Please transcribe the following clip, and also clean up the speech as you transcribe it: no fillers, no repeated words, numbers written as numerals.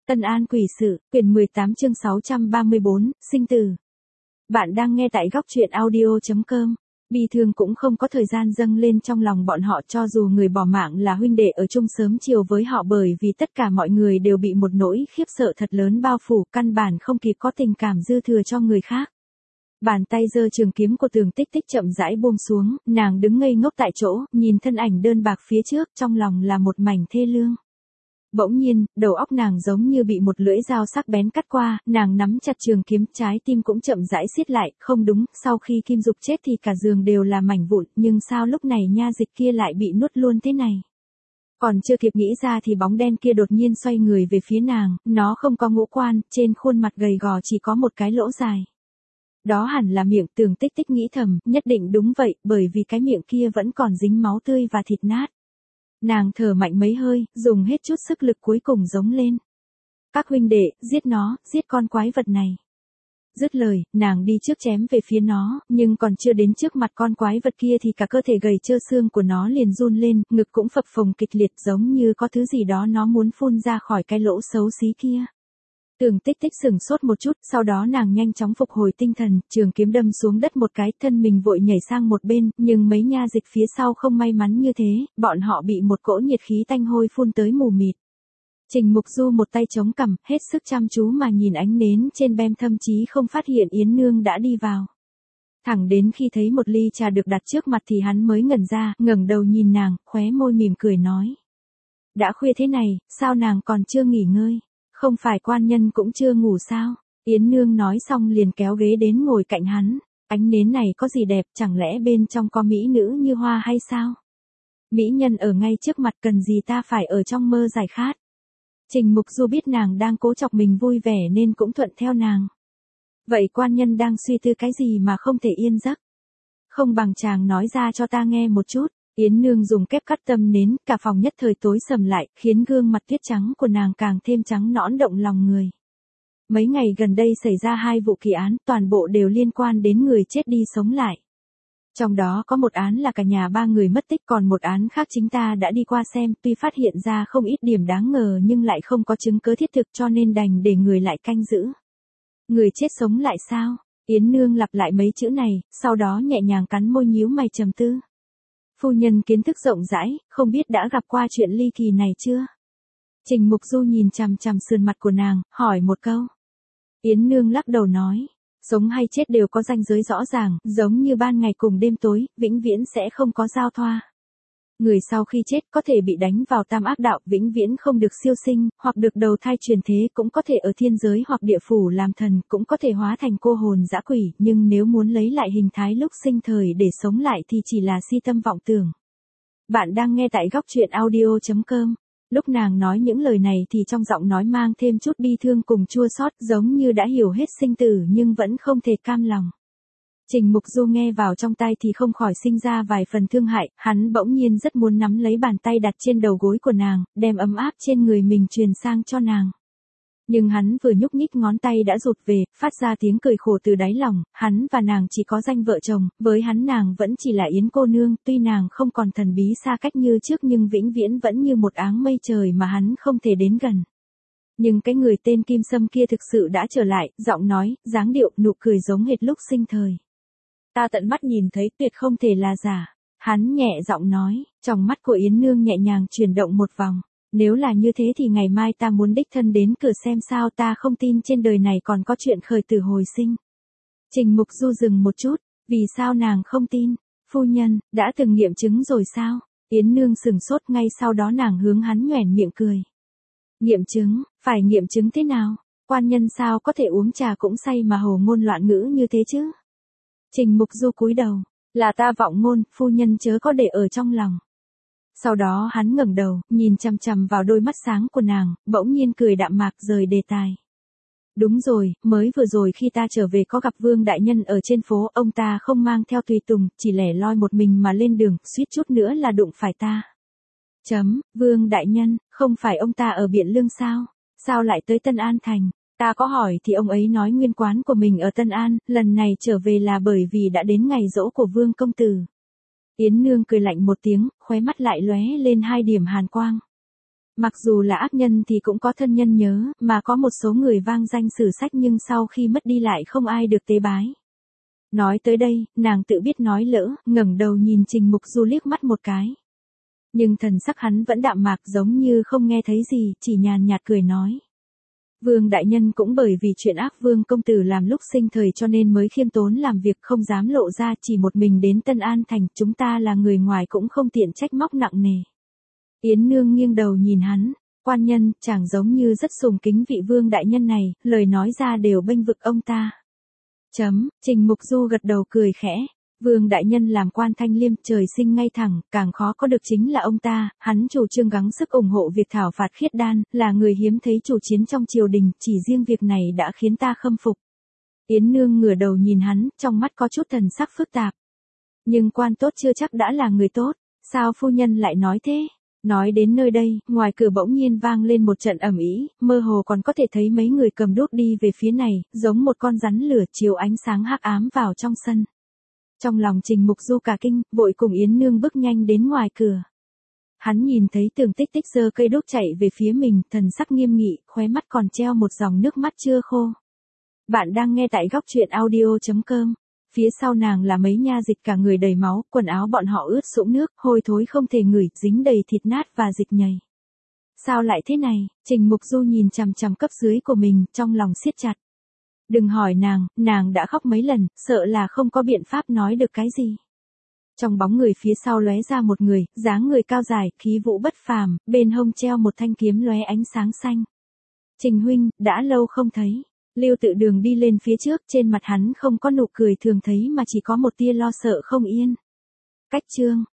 Tân An quỷ sự, quyển 18 chương 634, sinh tử. Bạn đang nghe tại góc truyện audio.com. Bi thương cũng không có thời gian dâng lên trong lòng bọn họ, cho dù người bỏ mạng là huynh đệ ở chung sớm chiều với họ, bởi vì tất cả mọi người đều bị một nỗi khiếp sợ thật lớn bao phủ, căn bản không kịp có tình cảm dư thừa cho người khác. Bàn tay giơ trường kiếm của Tường Tích Tích chậm rãi buông xuống, nàng đứng ngây ngốc tại chỗ, nhìn thân ảnh đơn bạc phía trước, trong lòng là một mảnh thê lương. Bỗng nhiên, đầu óc nàng giống như bị một lưỡi dao sắc bén cắt qua, nàng nắm chặt trường kiếm, trái tim cũng chậm rãi siết lại, không đúng, sau khi Kim Dục chết thì cả giường đều là mảnh vụn, nhưng sao lúc này nha dịch kia lại bị nuốt luôn thế này? Còn chưa kịp nghĩ ra thì bóng đen kia đột nhiên xoay người về phía nàng, nó không có ngũ quan, trên khuôn mặt gầy gò chỉ có một cái lỗ dài. Đó hẳn là miệng, Tường Tích Tích nghĩ thầm, nhất định đúng vậy, bởi vì cái miệng kia vẫn còn dính máu tươi và thịt nát. Nàng thở mạnh mấy hơi, dùng hết chút sức lực cuối cùng giống lên. Các huynh đệ, giết nó, giết con quái vật này. Dứt lời, nàng đi trước chém về phía nó, nhưng còn chưa đến trước mặt con quái vật kia thì cả cơ thể gầy trơ xương của nó liền run lên, ngực cũng phập phồng kịch liệt giống như có thứ gì đó nó muốn phun ra khỏi cái lỗ xấu xí kia. Tường Tích Tích sửng sốt một chút, sau đó nàng nhanh chóng phục hồi tinh thần, trường kiếm đâm xuống đất một cái, thân mình vội nhảy sang một bên, nhưng mấy nha dịch phía sau không may mắn như thế, bọn họ bị một cỗ nhiệt khí tanh hôi phun tới mù mịt. Trình Mục Du một tay chống cằm, hết sức chăm chú mà nhìn ánh nến trên bem, thậm chí không phát hiện Yến Nương đã đi vào. Thẳng đến khi thấy một ly trà được đặt trước mặt thì hắn mới ngẩn ra, ngẩng đầu nhìn nàng, khóe môi mỉm cười nói: đã khuya thế này, sao nàng còn chưa nghỉ ngơi? Không phải quan nhân cũng chưa ngủ sao? Yến Nương nói xong liền kéo ghế đến ngồi cạnh hắn. Ánh nến này có gì đẹp, chẳng lẽ bên trong có mỹ nữ như hoa hay sao? Mỹ nhân ở ngay trước mặt, cần gì ta phải ở trong mơ giải khát? Trình Mục Du biết nàng đang cố chọc mình vui vẻ nên cũng thuận theo nàng. Vậy quan nhân đang suy tư cái gì mà không thể yên giấc? Không bằng chàng nói ra cho ta nghe một chút. Yến Nương dùng kép cắt tâm nến, cả phòng nhất thời tối sầm lại, khiến gương mặt tuyết trắng của nàng càng thêm trắng nõn động lòng người. Mấy ngày gần đây xảy ra 2 vụ kỳ án, toàn bộ đều liên quan đến người chết đi sống lại. Trong đó có một án là cả nhà 3 người mất tích, còn một án khác chính ta đã đi qua xem, tuy phát hiện ra không ít điểm đáng ngờ nhưng lại không có chứng cứ thiết thực, cho nên đành để người lại canh giữ. Người chết sống lại sao? Yến Nương lặp lại mấy chữ này, sau đó nhẹ nhàng cắn môi nhíu mày trầm tư. Phu nhân kiến thức rộng rãi, không biết đã gặp qua chuyện ly kỳ này chưa? Trình Mục Du nhìn chằm chằm sườn mặt của nàng, hỏi một câu. Yến Nương lắc đầu nói, sống hay chết đều có ranh giới rõ ràng, giống như ban ngày cùng đêm tối, vĩnh viễn sẽ không có giao thoa. Người sau khi chết có thể bị đánh vào tam ác đạo, vĩnh viễn không được siêu sinh, hoặc được đầu thai truyền thế, cũng có thể ở thiên giới hoặc địa phủ làm thần, cũng có thể hóa thành cô hồn dã quỷ, nhưng nếu muốn lấy lại hình thái lúc sinh thời để sống lại thì chỉ là si tâm vọng tưởng. Bạn đang nghe tại góc truyện audio.com. Lúc nàng nói những lời này thì trong giọng nói mang thêm chút bi thương cùng chua xót, giống như đã hiểu hết sinh tử nhưng vẫn không thể cam lòng. Trình Mục Du nghe vào trong tai thì không khỏi sinh ra vài phần thương hại, hắn bỗng nhiên rất muốn nắm lấy bàn tay đặt trên đầu gối của nàng, đem ấm áp trên người mình truyền sang cho nàng. Nhưng hắn vừa nhúc nhích ngón tay đã rụt về, phát ra tiếng cười khổ từ đáy lòng, hắn và nàng chỉ có danh vợ chồng, với hắn nàng vẫn chỉ là Yến cô nương, tuy nàng không còn thần bí xa cách như trước nhưng vĩnh viễn vẫn như một áng mây trời mà hắn không thể đến gần. Nhưng cái người tên Kim Sâm kia thực sự đã trở lại, giọng nói, dáng điệu, nụ cười giống hệt lúc sinh thời. Ta tận mắt nhìn thấy, tuyệt không thể là giả. Hắn nhẹ giọng nói, trong mắt của Yến Nương nhẹ nhàng chuyển động một vòng. Nếu là như thế thì ngày mai ta muốn đích thân đến cửa xem sao, ta không tin trên đời này còn có chuyện khởi tử hồi sinh. Trình Mục Du dừng một chút, vì sao nàng không tin? Phu nhân, đã từng nghiệm chứng rồi sao? Yến Nương sừng sốt, ngay sau đó nàng hướng hắn nhoẻn miệng cười. Nghiệm chứng, phải nghiệm chứng thế nào? Quan nhân sao có thể uống trà cũng say mà hồ ngôn loạn ngữ như thế chứ? Trình Mục Du cúi đầu, là ta vọng ngôn, phu nhân chớ có để ở trong lòng. Sau đó hắn ngẩng đầu, nhìn chằm chằm vào đôi mắt sáng của nàng, bỗng nhiên cười đạm mạc rời đề tài. Đúng rồi, mới vừa rồi khi ta trở về có gặp Vương đại nhân ở trên phố, ông ta không mang theo tùy tùng, chỉ lẻ loi một mình mà lên đường, suýt chút nữa là đụng phải ta. Vương đại nhân, không phải ông ta ở Biện Lương sao? Sao lại tới Tân An thành? Ta có hỏi thì ông ấy nói nguyên quán của mình ở Tân An, lần này trở về là bởi vì đã đến ngày giỗ của Vương công tử. Yến Nương cười lạnh một tiếng, khóe mắt lại lóe lên 2 điểm hàn quang. Mặc dù là ác nhân thì cũng có thân nhân nhớ, mà có một số người vang danh sử sách nhưng sau khi mất đi lại không ai được tế bái. Nói tới đây, nàng tự biết nói lỡ, ngẩng đầu nhìn Trình Mục Du liếc mắt một cái. Nhưng thần sắc hắn vẫn đạm mạc giống như không nghe thấy gì, chỉ nhàn nhạt cười nói. Vương đại nhân cũng bởi vì chuyện ác Vương công tử làm lúc sinh thời cho nên mới khiêm tốn làm việc không dám lộ ra, chỉ một mình đến Tân An Thành, chúng ta là người ngoài cũng không tiện trách móc nặng nề. Yến Nương nghiêng đầu nhìn hắn, quan nhân, chàng giống như rất sùng kính vị Vương đại nhân này, lời nói ra đều bênh vực ông ta. Trình Mục Du gật đầu cười khẽ. Vương đại nhân làm quan thanh liêm, trời sinh ngay thẳng, càng khó có được chính là ông ta, hắn chủ trương gắng sức ủng hộ việc thảo phạt khiết đan, là người hiếm thấy chủ chiến trong triều đình, chỉ riêng việc này đã khiến ta khâm phục. Yến Nương ngửa đầu nhìn hắn, trong mắt có chút thần sắc phức tạp. Nhưng quan tốt chưa chắc đã là người tốt, sao phu nhân lại nói thế? Nói đến nơi đây, ngoài cửa bỗng nhiên vang lên một trận ầm ĩ, mơ hồ còn có thể thấy mấy người cầm đuốc đi về phía này, giống một con rắn lửa chiếu ánh sáng hắc ám vào trong sân. Trong lòng Trình Mục Du cả kinh, vội cùng Yến Nương bước nhanh đến ngoài cửa. Hắn nhìn thấy Tường Tích Tích giơ cây đuốc chạy về phía mình, thần sắc nghiêm nghị, khóe mắt còn treo một dòng nước mắt chưa khô. Bạn đang nghe tại góc truyện audio.com. Phía sau nàng là mấy nha dịch cả người đầy máu, quần áo bọn họ ướt sũng nước, hôi thối không thể ngửi, dính đầy thịt nát và dịch nhầy. Sao lại thế này? Trình Mục Du nhìn chằm chằm cấp dưới của mình, trong lòng siết chặt. Đừng hỏi nàng đã khóc mấy lần, sợ là không có biện pháp nói được cái gì. Trong bóng người phía sau lóe ra một người, dáng người cao dài, khí vũ bất phàm, bên hông treo một thanh kiếm lóe ánh sáng xanh. Trình huynh, đã lâu không thấy. Lưu Tự Đường đi lên phía trước, trên mặt hắn không có nụ cười thường thấy mà chỉ có một tia lo sợ không yên. Cách chương